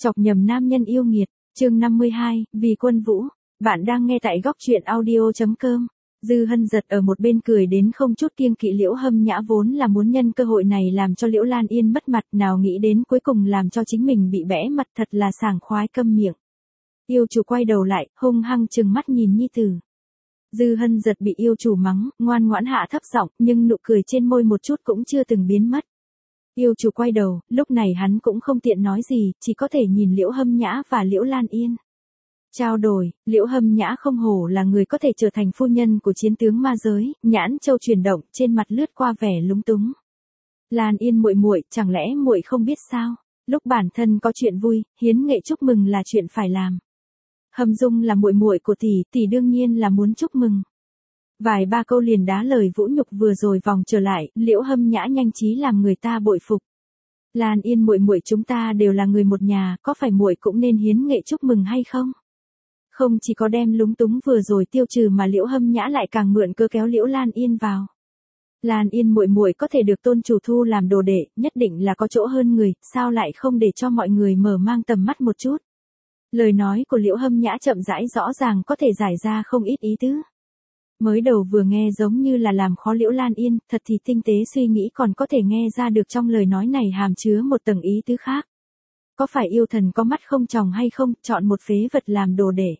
Chọc nhầm nam nhân yêu nghiệt, chương 52, vì quân vũ. Bạn đang nghe tại góc truyện audio.com. Dư Hân giật ở một bên cười đến không chút kiêng kỵ. Liễu Hâm Nhã vốn là muốn nhân cơ hội này làm cho Liễu Lan Yên mất mặt, nào nghĩ đến cuối cùng làm cho chính mình bị bẽ mặt, thật là sảng khoái, câm miệng. Yêu chủ quay đầu lại, hung hăng trừng mắt nhìn nhi tử. Dư Hân giật bị yêu chủ mắng, ngoan ngoãn hạ thấp giọng, nhưng nụ cười trên môi một chút cũng chưa từng biến mất. Yêu chủ quay đầu, lúc này hắn cũng không tiện nói gì, chỉ có thể nhìn Liễu Hâm Nhã và Liễu Lan Yên. Trao đổi, Liễu Hâm Nhã không hổ là người có thể trở thành phu nhân của chiến tướng ma giới, nhãn châu chuyển động, trên mặt lướt qua vẻ lúng túng. Lan Yên muội muội, chẳng lẽ muội không biết sao? Lúc bản thân có chuyện vui, hiến nghệ chúc mừng là chuyện phải làm. Hâm Dung là muội muội của tỷ đương nhiên là muốn chúc mừng. Vài ba câu liền đá lời vũ nhục vừa rồi vòng trở lại, Liễu Hâm Nhã nhanh trí làm người ta bội phục. Lan Yên muội muội, chúng ta đều là người một nhà, có phải muội cũng nên hiến nghệ chúc mừng hay không? Không chỉ có đem lúng túng vừa rồi tiêu trừ mà Liễu Hâm Nhã lại càng mượn cơ kéo Liễu Lan Yên vào. Lan Yên muội muội có thể được tôn chủ thu làm đồ đệ, nhất định là có chỗ hơn người, sao lại không để cho mọi người mở mang tầm mắt một chút? Lời nói của Liễu Hâm Nhã chậm rãi rõ ràng có thể giải ra không ít ý tứ. Mới đầu vừa nghe giống như là làm khó Liễu Lan Yên, thật thì tinh tế suy nghĩ còn có thể nghe ra được trong lời nói này hàm chứa một tầng ý tứ khác. Có phải yêu thần có mắt không tròng hay không, chọn một phế vật làm đồ để?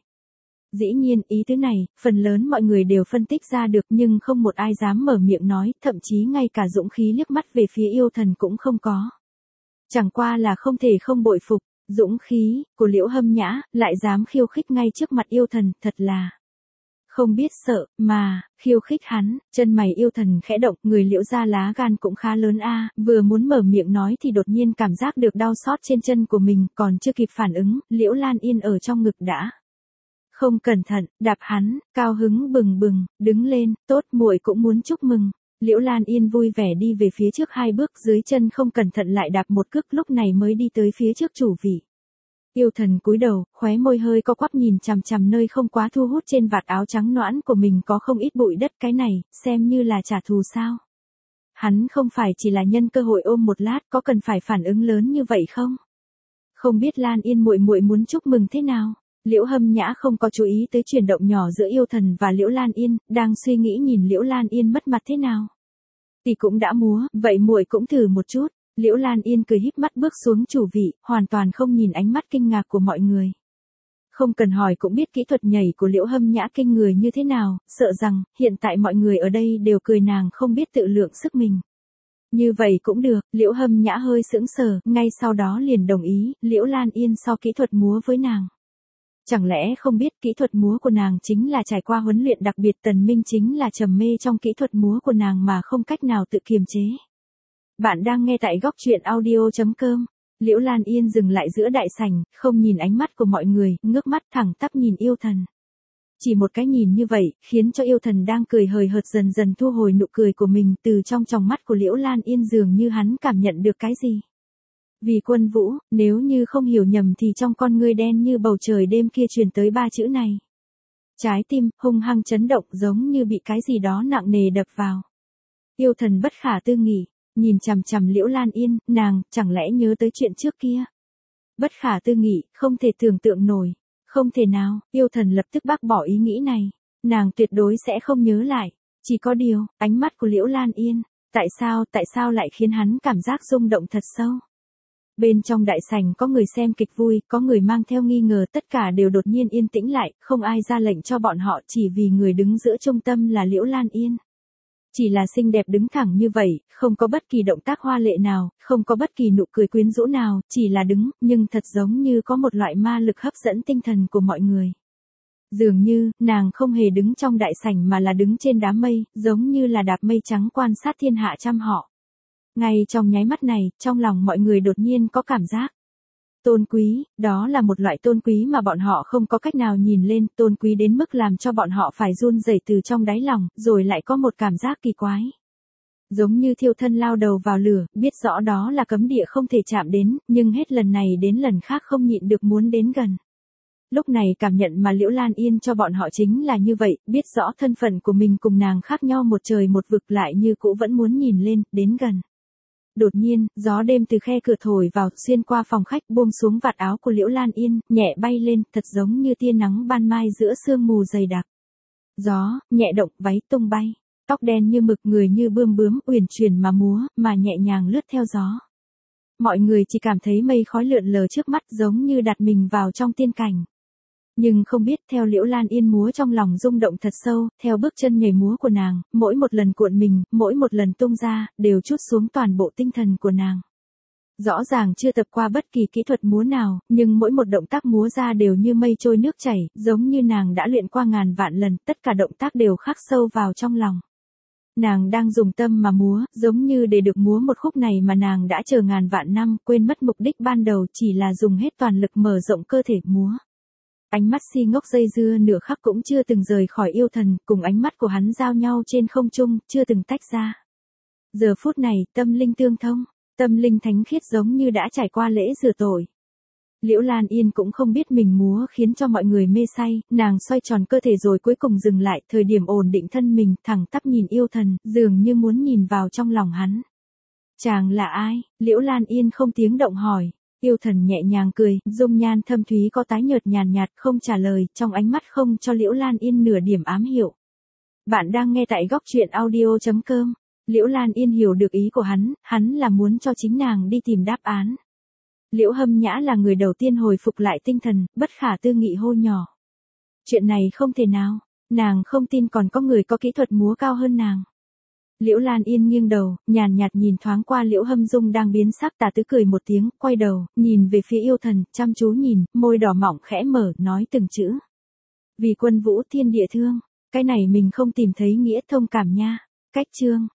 Dĩ nhiên, ý tứ này, phần lớn mọi người đều phân tích ra được nhưng không một ai dám mở miệng nói, thậm chí ngay cả dũng khí liếc mắt về phía yêu thần cũng không có. Chẳng qua là không thể không bội phục, dũng khí của Liễu Hâm Nhã, lại dám khiêu khích ngay trước mặt yêu thần, thật là không biết sợ, mà, khiêu khích hắn. Chân mày yêu thần khẽ động, người Liễu gia lá gan cũng khá lớn a. Vừa muốn mở miệng nói thì đột nhiên cảm giác được đau xót trên chân của mình, còn chưa kịp phản ứng, Liễu Lan Yên ở trong ngực đã không cẩn thận, đạp hắn, cao hứng bừng bừng, đứng lên, tốt, muội cũng muốn chúc mừng. Liễu Lan Yên vui vẻ đi về phía trước 2 bước, dưới chân không cẩn thận lại đạp một cước, lúc này mới đi tới phía trước chủ vị. Yêu thần cúi đầu, khóe môi hơi co quắp nhìn chằm chằm nơi không quá thu hút trên vạt áo trắng nõn của mình có không ít bụi đất, cái này, xem như là trả thù sao? Hắn không phải chỉ là nhân cơ hội ôm một lát, có cần phải phản ứng lớn như vậy không? Không biết Lan Yên muội muội muốn chúc mừng thế nào? Liễu Hâm Nhã không có chú ý tới chuyển động nhỏ giữa yêu thần và Liễu Lan Yên, đang suy nghĩ nhìn Liễu Lan Yên mất mặt thế nào. Tỷ cũng đã múa, vậy muội cũng thử một chút. Liễu Lan Yên cười híp mắt bước xuống chủ vị, hoàn toàn không nhìn ánh mắt kinh ngạc của mọi người. Không cần hỏi cũng biết kỹ thuật nhảy của Liễu Hâm Nhã kinh người như thế nào, sợ rằng, hiện tại mọi người ở đây đều cười nàng không biết tự lượng sức mình. Như vậy cũng được, Liễu Hâm Nhã hơi sững sờ, ngay sau đó liền đồng ý, Liễu Lan Yên so kỹ thuật múa với nàng. Chẳng lẽ không biết kỹ thuật múa của nàng chính là trải qua huấn luyện đặc biệt, Tần Minh chính là trầm mê trong kỹ thuật múa của nàng mà không cách nào tự kiềm chế. Bạn đang nghe tại góc truyện audio.com. Liễu Lan Yên dừng lại giữa đại sảnh, không nhìn ánh mắt của mọi người, ngước mắt thẳng tắp nhìn yêu thần. Chỉ một cái nhìn như vậy, khiến cho yêu thần đang cười hời hợt dần dần thu hồi nụ cười của mình, từ trong tròng mắt của Liễu Lan Yên dường như hắn cảm nhận được cái gì. Vì quân vũ, nếu như không hiểu nhầm thì trong con ngươi đen như bầu trời đêm kia truyền tới 3 chữ này. Trái tim, hung hăng chấn động giống như bị cái gì đó nặng nề đập vào. Yêu thần bất khả tư nghị, nhìn chằm chằm Liễu Lan Yên, nàng, chẳng lẽ nhớ tới chuyện trước kia? Bất khả tư nghị, không thể tưởng tượng nổi. Không thể nào, yêu thần lập tức bác bỏ ý nghĩ này. Nàng tuyệt đối sẽ không nhớ lại. Chỉ có điều, ánh mắt của Liễu Lan Yên, tại sao lại khiến hắn cảm giác rung động thật sâu? Bên trong đại sảnh có người xem kịch vui, có người mang theo nghi ngờ, tất cả đều đột nhiên yên tĩnh lại, không ai ra lệnh cho bọn họ, chỉ vì người đứng giữa trung tâm là Liễu Lan Yên. Chỉ là xinh đẹp đứng thẳng như vậy, không có bất kỳ động tác hoa lệ nào, không có bất kỳ nụ cười quyến rũ nào, chỉ là đứng, nhưng thật giống như có một loại ma lực hấp dẫn tinh thần của mọi người. Dường như, nàng không hề đứng trong đại sảnh mà là đứng trên đám mây, giống như là đạp mây trắng quan sát thiên hạ trăm họ. Ngay trong nháy mắt này, trong lòng mọi người đột nhiên có cảm giác tôn quý, đó là một loại tôn quý mà bọn họ không có cách nào nhìn lên, tôn quý đến mức làm cho bọn họ phải run rẩy từ trong đáy lòng, rồi lại có một cảm giác kỳ quái. Giống như thiêu thân lao đầu vào lửa, biết rõ đó là cấm địa không thể chạm đến, nhưng hết lần này đến lần khác không nhịn được muốn đến gần. Lúc này cảm nhận mà Liễu Lan Yên cho bọn họ chính là như vậy, biết rõ thân phận của mình cùng nàng khác nhau một trời một vực lại như cũ vẫn muốn nhìn lên, đến gần. Đột nhiên, gió đêm từ khe cửa thổi vào, xuyên qua phòng khách, buông xuống vạt áo của Liễu Lan Yên, nhẹ bay lên, thật giống như tia nắng ban mai giữa sương mù dày đặc. Gió, nhẹ động, váy tung bay. Tóc đen như mực, người như bươm bướm, uyển chuyển mà múa, mà nhẹ nhàng lướt theo gió. Mọi người chỉ cảm thấy mây khói lượn lờ trước mắt, giống như đặt mình vào trong tiên cảnh. Nhưng không biết, theo Liễu Lan Yên múa trong lòng rung động thật sâu, theo bước chân nhảy múa của nàng, mỗi một lần cuộn mình, mỗi một lần tung ra, đều trút xuống toàn bộ tinh thần của nàng. Rõ ràng chưa tập qua bất kỳ kỹ thuật múa nào, nhưng mỗi một động tác múa ra đều như mây trôi nước chảy, giống như nàng đã luyện qua ngàn vạn lần, tất cả động tác đều khắc sâu vào trong lòng. Nàng đang dùng tâm mà múa, giống như để được múa một khúc này mà nàng đã chờ ngàn vạn năm, quên mất mục đích ban đầu chỉ là dùng hết toàn lực mở rộng cơ thể múa. Ánh mắt si ngốc dây dưa nửa khắc cũng chưa từng rời khỏi yêu thần, cùng ánh mắt của hắn giao nhau trên không trung, chưa từng tách ra. Giờ phút này, tâm linh tương thông, tâm linh thánh khiết giống như đã trải qua lễ rửa tội. Liễu Lan Yên cũng không biết mình múa khiến cho mọi người mê say, nàng xoay tròn cơ thể rồi cuối cùng dừng lại, thời điểm ổn định thân mình, thẳng tắp nhìn yêu thần, dường như muốn nhìn vào trong lòng hắn. Chàng là ai? Liễu Lan Yên không tiếng động hỏi. Yêu thần nhẹ nhàng cười, dung nhan thâm thúy có tái nhợt nhàn nhạt, không trả lời, trong ánh mắt không cho Liễu Lan Yên nửa điểm ám hiệu. Bạn đang nghe tại góc truyện audio.com. Liễu Lan Yên hiểu được ý của hắn là muốn cho chính nàng đi tìm đáp án. Liễu Hâm Nhã là người đầu tiên hồi phục lại tinh thần, bất khả tư nghị hô nhỏ. Chuyện này không thể nào, nàng không tin còn có người có kỹ thuật múa cao hơn nàng. Liễu Lan Yên nghiêng đầu, nhàn nhạt nhìn thoáng qua Liễu Hâm Dung đang biến sắc, Tà Tứ cười một tiếng, quay đầu, nhìn về phía yêu thần, chăm chú nhìn, môi đỏ mỏng khẽ mở, nói từng chữ. Vì quân vũ thiên địa thương, cái này mình không tìm thấy nghĩa thông cảm nha. Cách chương.